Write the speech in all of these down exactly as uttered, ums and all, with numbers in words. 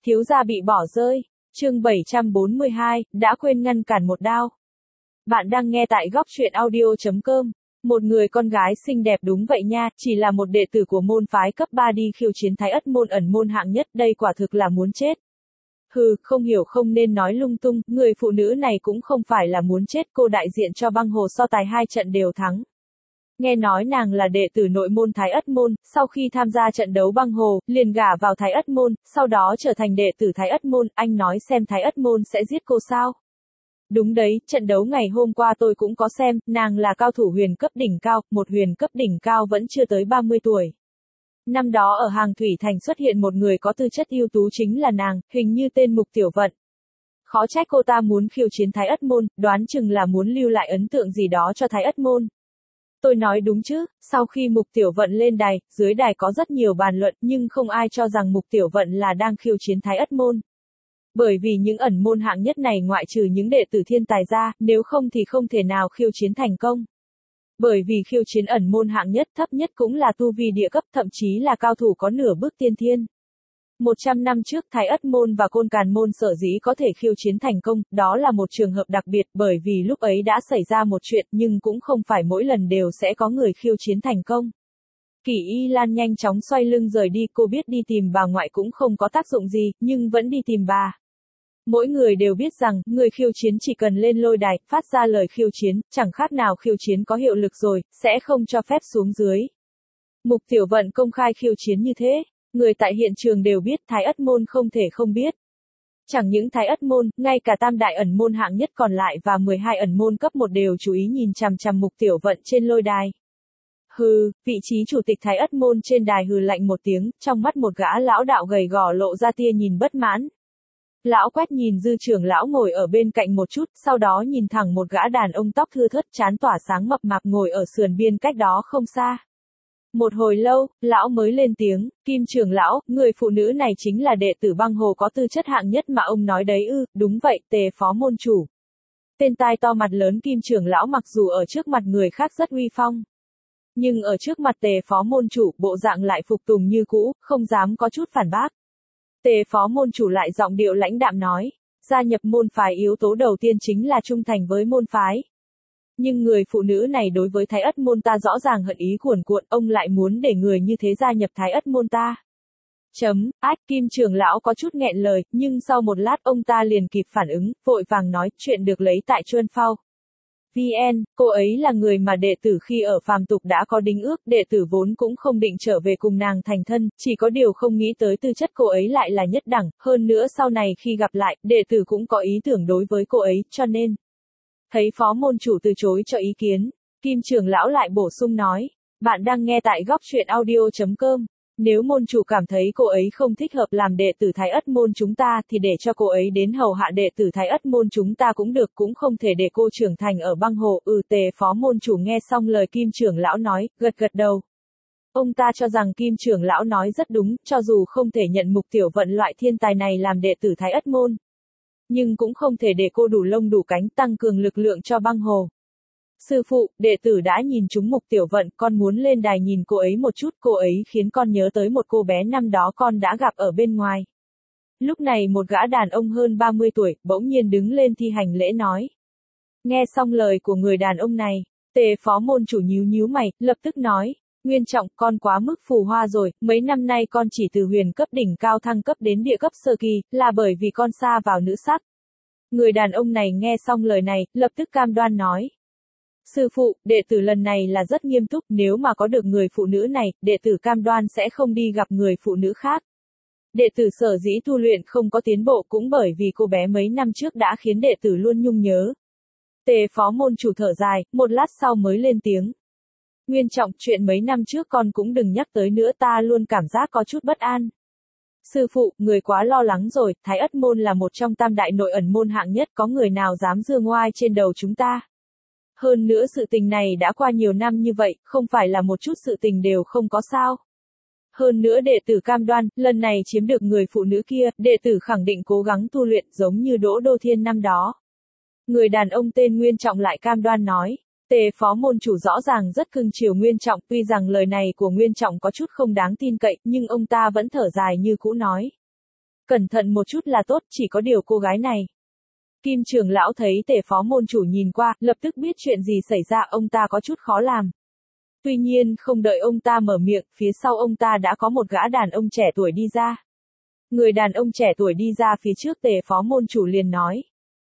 Thiếu gia bị bỏ rơi. Chương bảy trăm bốn mươi hai, đã quên ngăn cản một đao. Bạn đang nghe tại góc truyện audio chấm com. Một người con gái xinh đẹp đúng vậy nha, chỉ là một đệ tử của môn phái cấp ba đi khiêu chiến Thái Ất môn ẩn môn hạng nhất, đây quả thực là muốn chết. Hừ, không hiểu không nên nói lung tung, người phụ nữ này cũng không phải là muốn chết, cô đại diện cho băng hồ so tài hai trận đều thắng. Nghe nói nàng là đệ tử nội môn Thái Ất môn, sau khi tham gia trận đấu băng hồ, liền gả vào Thái Ất môn, sau đó trở thành đệ tử Thái Ất môn, anh nói xem Thái Ất môn sẽ giết cô sao? Đúng đấy, trận đấu ngày hôm qua tôi cũng có xem, nàng là cao thủ huyền cấp đỉnh cao, một huyền cấp đỉnh cao vẫn chưa tới ba mươi tuổi. Năm đó ở Hàng Thủy Thành xuất hiện một người có tư chất ưu tú chính là nàng, hình như tên Mục Tiểu Vận. Khó trách cô ta muốn khiêu chiến Thái Ất môn, đoán chừng là muốn lưu lại ấn tượng gì đó cho Thái Ất môn. Tôi nói đúng chứ, sau khi Mục Tiểu Vận lên đài, dưới đài có rất nhiều bàn luận nhưng không ai cho rằng Mục Tiểu Vận là đang khiêu chiến Thái Ất môn. Bởi vì những ẩn môn hạng nhất này ngoại trừ những đệ tử thiên tài ra, nếu không thì không thể nào khiêu chiến thành công. Bởi vì khiêu chiến ẩn môn hạng nhất thấp nhất cũng là tu vi địa cấp, thậm chí là cao thủ có nửa bước tiên thiên. một trăm năm trước Thái Ất môn và Côn Càn môn sở dĩ có thể khiêu chiến thành công, đó là một trường hợp đặc biệt bởi vì lúc ấy đã xảy ra một chuyện nhưng cũng không phải mỗi lần đều sẽ có người khiêu chiến thành công. Kỷ Y Lan nhanh chóng xoay lưng rời đi, cô biết đi tìm bà ngoại cũng không có tác dụng gì, nhưng vẫn đi tìm bà. Mỗi người đều biết rằng, người khiêu chiến chỉ cần lên lôi đài, phát ra lời khiêu chiến, chẳng khác nào khiêu chiến có hiệu lực rồi, sẽ không cho phép xuống dưới. Mục Tiểu Vận công khai khiêu chiến như thế, người tại hiện trường đều biết, Thái Ất môn không thể không biết. Chẳng những Thái Ất môn, ngay cả tam đại ẩn môn hạng nhất còn lại và mười hai ẩn môn cấp một đều chú ý nhìn chằm chằm Mục Tiểu Vận trên lôi đài. Hừ, vị trí chủ tịch Thái Ất môn trên đài hừ lạnh một tiếng, trong mắt một gã lão đạo gầy gò lộ ra tia nhìn bất mãn. Lão quét nhìn dư trưởng lão ngồi ở bên cạnh một chút, sau đó nhìn thẳng một gã đàn ông tóc thưa thớt trán tỏa sáng mập mạp ngồi ở sườn biên cách đó không xa. Một hồi lâu, lão mới lên tiếng, Kim trưởng lão, người phụ nữ này chính là đệ tử băng hồ có tư chất hạng nhất mà ông nói đấy ư, đúng vậy, Tề phó môn chủ. Tên tai to mặt lớn Kim trưởng lão mặc dù ở trước mặt người khác rất uy phong. Nhưng ở trước mặt Tề phó môn chủ, bộ dạng lại phục tùng như cũ, không dám có chút phản bác. Tề phó môn chủ lại giọng điệu lãnh đạm nói, gia nhập môn phái yếu tố đầu tiên chính là trung thành với môn phái. Nhưng người phụ nữ này đối với Thái Ất môn ta rõ ràng hận ý cuồn cuộn, ông lại muốn để người như thế gia nhập Thái Ất môn ta. Chấm, ách, Kim trưởng lão có chút nghẹn lời, nhưng sau một lát ông ta liền kịp phản ứng, vội vàng nói, chuyện được lấy tại Chuân Phao. vê en, cô ấy là người mà đệ tử khi ở phàm tục đã có đính ước, đệ tử vốn cũng không định trở về cùng nàng thành thân, chỉ có điều không nghĩ tới tư chất cô ấy lại là nhất đẳng, hơn nữa sau này khi gặp lại, đệ tử cũng có ý tưởng đối với cô ấy, cho nên. Thấy phó môn chủ từ chối cho ý kiến, Kim trưởng lão lại bổ sung nói, bạn đang nghe tại góc truyện audio chấm com. Nếu môn chủ cảm thấy cô ấy không thích hợp làm đệ tử Thái Ất môn chúng ta thì để cho cô ấy đến hầu hạ đệ tử Thái Ất môn chúng ta cũng được, cũng không thể để cô trưởng thành ở băng hồ. Ừ, Tề phó môn chủ nghe xong lời Kim trưởng lão nói, gật gật đầu. Ông ta cho rằng Kim trưởng lão nói rất đúng, cho dù không thể nhận Mục Tiểu Vận loại thiên tài này làm đệ tử Thái Ất môn, nhưng cũng không thể để cô đủ lông đủ cánh tăng cường lực lượng cho băng hồ. Sư phụ, đệ tử đã nhìn trúng Mục Tiểu Vận, con muốn lên đài nhìn cô ấy một chút, cô ấy khiến con nhớ tới một cô bé năm đó con đã gặp ở bên ngoài. Lúc này một gã đàn ông hơn ba mươi tuổi, bỗng nhiên đứng lên thi hành lễ nói. Nghe xong lời của người đàn ông này, Tề phó môn chủ nhíu nhíu mày, lập tức nói, Nguyên Trọng, con quá mức phù hoa rồi, mấy năm nay con chỉ từ huyền cấp đỉnh cao thăng cấp đến địa cấp sơ kỳ, là bởi vì con sa vào nữ sắc. Người đàn ông này nghe xong lời này, lập tức cam đoan nói. Sư phụ, đệ tử lần này là rất nghiêm túc, nếu mà có được người phụ nữ này, đệ tử cam đoan sẽ không đi gặp người phụ nữ khác. Đệ tử sở dĩ tu luyện không có tiến bộ cũng bởi vì cô bé mấy năm trước đã khiến đệ tử luôn nhung nhớ. Tề phó môn chủ thở dài, một lát sau mới lên tiếng. Nguyên Trọng, chuyện mấy năm trước con cũng đừng nhắc tới nữa, ta luôn cảm giác có chút bất an. Sư phụ, người quá lo lắng rồi, Thái Ất môn là một trong tam đại nội ẩn môn hạng nhất, có người nào dám dương oai trên đầu chúng ta. Hơn nữa sự tình này đã qua nhiều năm như vậy, không phải là một chút sự tình đều không có sao. Hơn nữa đệ tử cam đoan, lần này chiếm được người phụ nữ kia, đệ tử khẳng định cố gắng tu luyện giống như Đỗ Đô Thiên năm đó. Người đàn ông tên Nguyên Trọng lại cam đoan nói. Tề phó môn chủ rõ ràng rất cưng chiều Nguyên Trọng, tuy rằng lời này của Nguyên Trọng có chút không đáng tin cậy, nhưng ông ta vẫn thở dài như cũ nói. Cẩn thận một chút là tốt, chỉ có điều cô gái này. Kim trưởng lão thấy Tề phó môn chủ nhìn qua, lập tức biết chuyện gì xảy ra, ông ta có chút khó làm. Tuy nhiên không đợi ông ta mở miệng, phía sau ông ta đã có một gã đàn ông trẻ tuổi đi ra. Người đàn ông trẻ tuổi đi ra phía trước Tề phó môn chủ liền nói.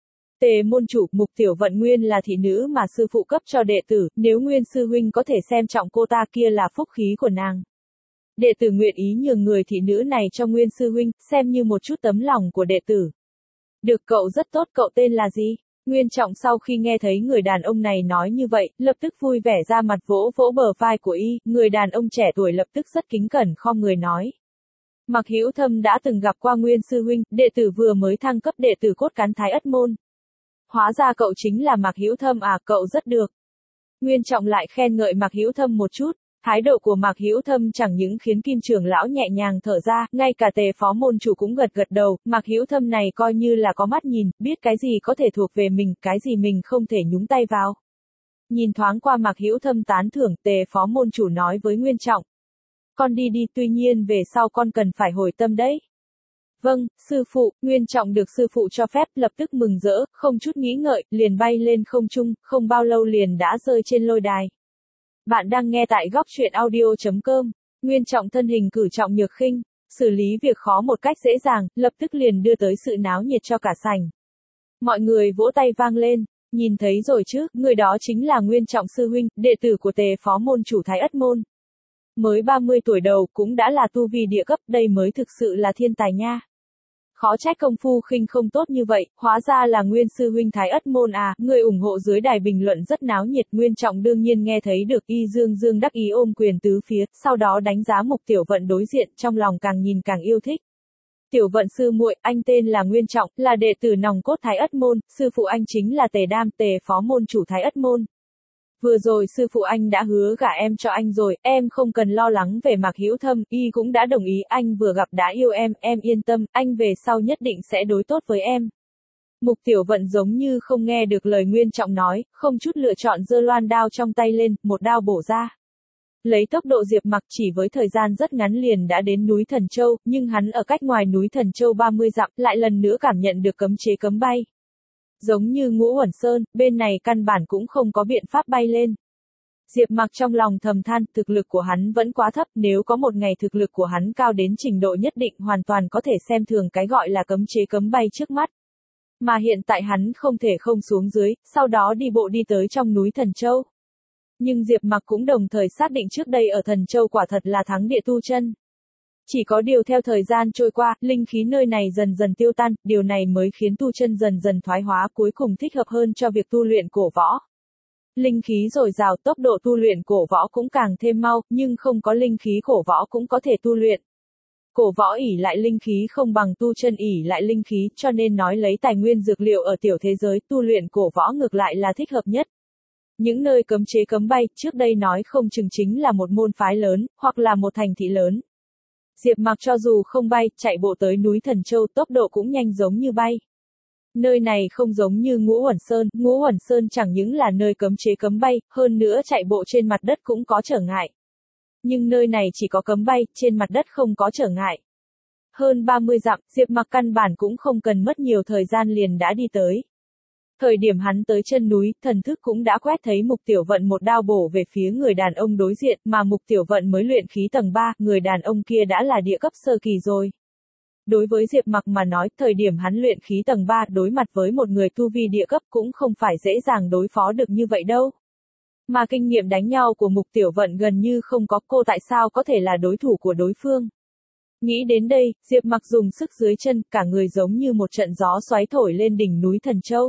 Tề môn chủ, Mục Tiểu Vận nguyên là thị nữ mà sư phụ cấp cho đệ tử, nếu nguyên sư huynh có thể xem trọng cô ta kia là phúc khí của nàng. Đệ tử nguyện ý nhường người thị nữ này cho nguyên sư huynh, xem như một chút tấm lòng của đệ tử. Được, cậu rất tốt, cậu tên là gì? Nguyên Trọng sau khi nghe thấy người đàn ông này nói như vậy, lập tức vui vẻ ra mặt vỗ vỗ bờ vai của y, người đàn ông trẻ tuổi lập tức rất kính cẩn khom người nói. Mạc Hữu Thâm đã từng gặp qua Nguyên sư huynh, đệ tử vừa mới thăng cấp đệ tử cốt cán Thái Ất môn. Hóa ra cậu chính là Mạc Hữu Thâm à, cậu rất được. Nguyên Trọng lại khen ngợi Mạc Hữu Thâm một chút. Thái độ của Mạc Hữu Thâm chẳng những khiến Kim trưởng lão nhẹ nhàng thở ra, ngay cả Tề phó môn chủ cũng gật gật đầu, Mạc Hữu Thâm này coi như là có mắt nhìn, biết cái gì có thể thuộc về mình, cái gì mình không thể nhúng tay vào. Nhìn thoáng qua Mạc Hữu Thâm tán thưởng, Tề phó môn chủ nói với Nguyên Trọng. Con đi đi, tuy nhiên về sau con cần phải hồi tâm đấy. Vâng, sư phụ, Nguyên Trọng được sư phụ cho phép, lập tức mừng rỡ, không chút nghĩ ngợi, liền bay lên không trung, không bao lâu liền đã rơi trên lôi đài. Bạn đang nghe tại góc truyện audio chấm com. Nguyên Trọng thân hình cử trọng nhược khinh, xử lý việc khó một cách dễ dàng, lập tức liền đưa tới sự náo nhiệt cho cả sảnh. Mọi người vỗ tay vang lên, nhìn thấy rồi chứ, người đó chính là Nguyên Trọng sư huynh, đệ tử của Tề phó môn chủ Thái Ất môn. Mới ba mươi tuổi đầu cũng đã là tu vi địa cấp, đây mới thực sự là thiên tài nha. Khó trách công phu khinh không tốt như vậy, hóa ra là Nguyên sư huynh Thái Ất môn à, người ủng hộ dưới đài bình luận rất náo nhiệt. Nguyên Trọng đương nhiên nghe thấy được, y dương dương đắc ý ôm quyền tứ phía, sau đó đánh giá Mục Tiểu Vận đối diện, trong lòng càng nhìn càng yêu thích. Tiểu Vận sư muội, anh tên là Nguyên Trọng, là đệ tử nòng cốt Thái Ất môn, sư phụ anh chính là Tề Đam, Tề phó môn chủ Thái Ất môn. Vừa rồi sư phụ anh đã hứa gả em cho anh rồi, em không cần lo lắng về Mạc Hữu Thâm, y cũng đã đồng ý, anh vừa gặp đã yêu em, em yên tâm, anh về sau nhất định sẽ đối tốt với em. Mục Tiểu Vận giống như không nghe được lời Nguyên Trọng nói, không chút lựa chọn giơ loan đao trong tay lên, một đao bổ ra. Lấy tốc độ Diệp Mặc chỉ với thời gian rất ngắn liền đã đến núi Thần Châu, nhưng hắn ở cách ngoài núi Thần Châu ba mươi dặm, lại lần nữa cảm nhận được cấm chế cấm bay. Giống như Ngũ Uẩn Sơn, bên này căn bản cũng không có biện pháp bay lên. Diệp Mặc trong lòng thầm than, thực lực của hắn vẫn quá thấp, nếu có một ngày thực lực của hắn cao đến trình độ nhất định hoàn toàn có thể xem thường cái gọi là cấm chế cấm bay trước mắt. Mà hiện tại hắn không thể không xuống dưới, sau đó đi bộ đi tới trong núi Thần Châu. Nhưng Diệp Mặc cũng đồng thời xác định trước đây ở Thần Châu quả thật là thắng địa tu chân. Chỉ có điều theo thời gian trôi qua, linh khí nơi này dần dần tiêu tan, điều này mới khiến tu chân dần dần thoái hóa, cuối cùng thích hợp hơn cho việc tu luyện cổ võ. Linh khí dồi dào, tốc độ tu luyện cổ võ cũng càng thêm mau, nhưng không có linh khí cổ võ cũng có thể tu luyện. Cổ võ ỷ lại linh khí không bằng tu chân ỷ lại linh khí, cho nên nói lấy tài nguyên dược liệu ở tiểu thế giới, tu luyện cổ võ ngược lại là thích hợp nhất. Những nơi cấm chế cấm bay, trước đây nói không chừng chính là một môn phái lớn, hoặc là một thành thị lớn. Diệp Mặc cho dù không bay, chạy bộ tới núi Thần Châu, tốc độ cũng nhanh giống như bay. Nơi này không giống như Ngũ Uẩn Sơn, Ngũ Uẩn Sơn chẳng những là nơi cấm chế cấm bay, hơn nữa chạy bộ trên mặt đất cũng có trở ngại. Nhưng nơi này chỉ có cấm bay, trên mặt đất không có trở ngại. Hơn ba mươi dặm, Diệp Mặc căn bản cũng không cần mất nhiều thời gian liền đã đi tới. Thời điểm hắn tới chân núi, thần thức cũng đã quét thấy Mục Tiểu Vận một đao bổ về phía người đàn ông đối diện, mà Mục Tiểu Vận mới luyện khí tầng ba, người đàn ông kia đã là địa cấp sơ kỳ rồi. Đối với Diệp Mặc mà nói, thời điểm hắn luyện khí tầng ba đối mặt với một người tu vi địa cấp cũng không phải dễ dàng đối phó được như vậy đâu. Mà kinh nghiệm đánh nhau của Mục Tiểu Vận gần như không có, cô tại sao có thể là đối thủ của đối phương. Nghĩ đến đây, Diệp Mặc dùng sức dưới chân, cả người giống như một trận gió xoáy thổi lên đỉnh núi Thần Châu.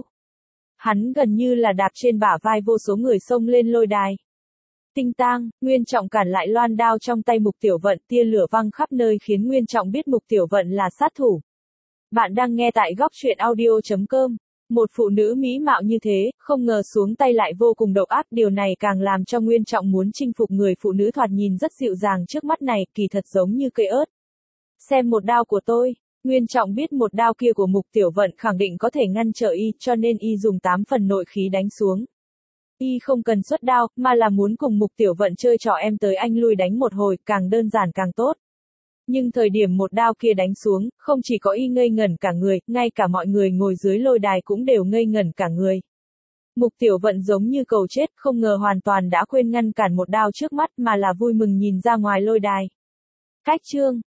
Hắn gần như là đạp trên bả vai vô số người xông lên lôi đài. Tinh tang, Nguyên Trọng cản lại loan đao trong tay Mục Tiểu Vận, tia lửa văng khắp nơi khiến Nguyên Trọng biết Mục Tiểu Vận là sát thủ. Bạn đang nghe tại góc truyện audio chấm com. Một phụ nữ mỹ mạo như thế, không ngờ xuống tay lại vô cùng độc ác, điều này càng làm cho Nguyên Trọng muốn chinh phục người phụ nữ thoạt nhìn rất dịu dàng trước mắt này, kỳ thật giống như cây ớt. Xem một đao của tôi. Nguyên Trọng biết một đao kia của Mục Tiểu Vận khẳng định có thể ngăn trở y, cho nên y dùng tám phần nội khí đánh xuống. Y không cần xuất đao, mà là muốn cùng Mục Tiểu Vận chơi trò em tới anh lui đánh một hồi, càng đơn giản càng tốt. Nhưng thời điểm một đao kia đánh xuống, không chỉ có y ngây ngẩn cả người, ngay cả mọi người ngồi dưới lôi đài cũng đều ngây ngẩn cả người. Mục Tiểu Vận giống như cầu chết, không ngờ hoàn toàn đã quên ngăn cản một đao trước mắt mà là vui mừng nhìn ra ngoài lôi đài. Cách chương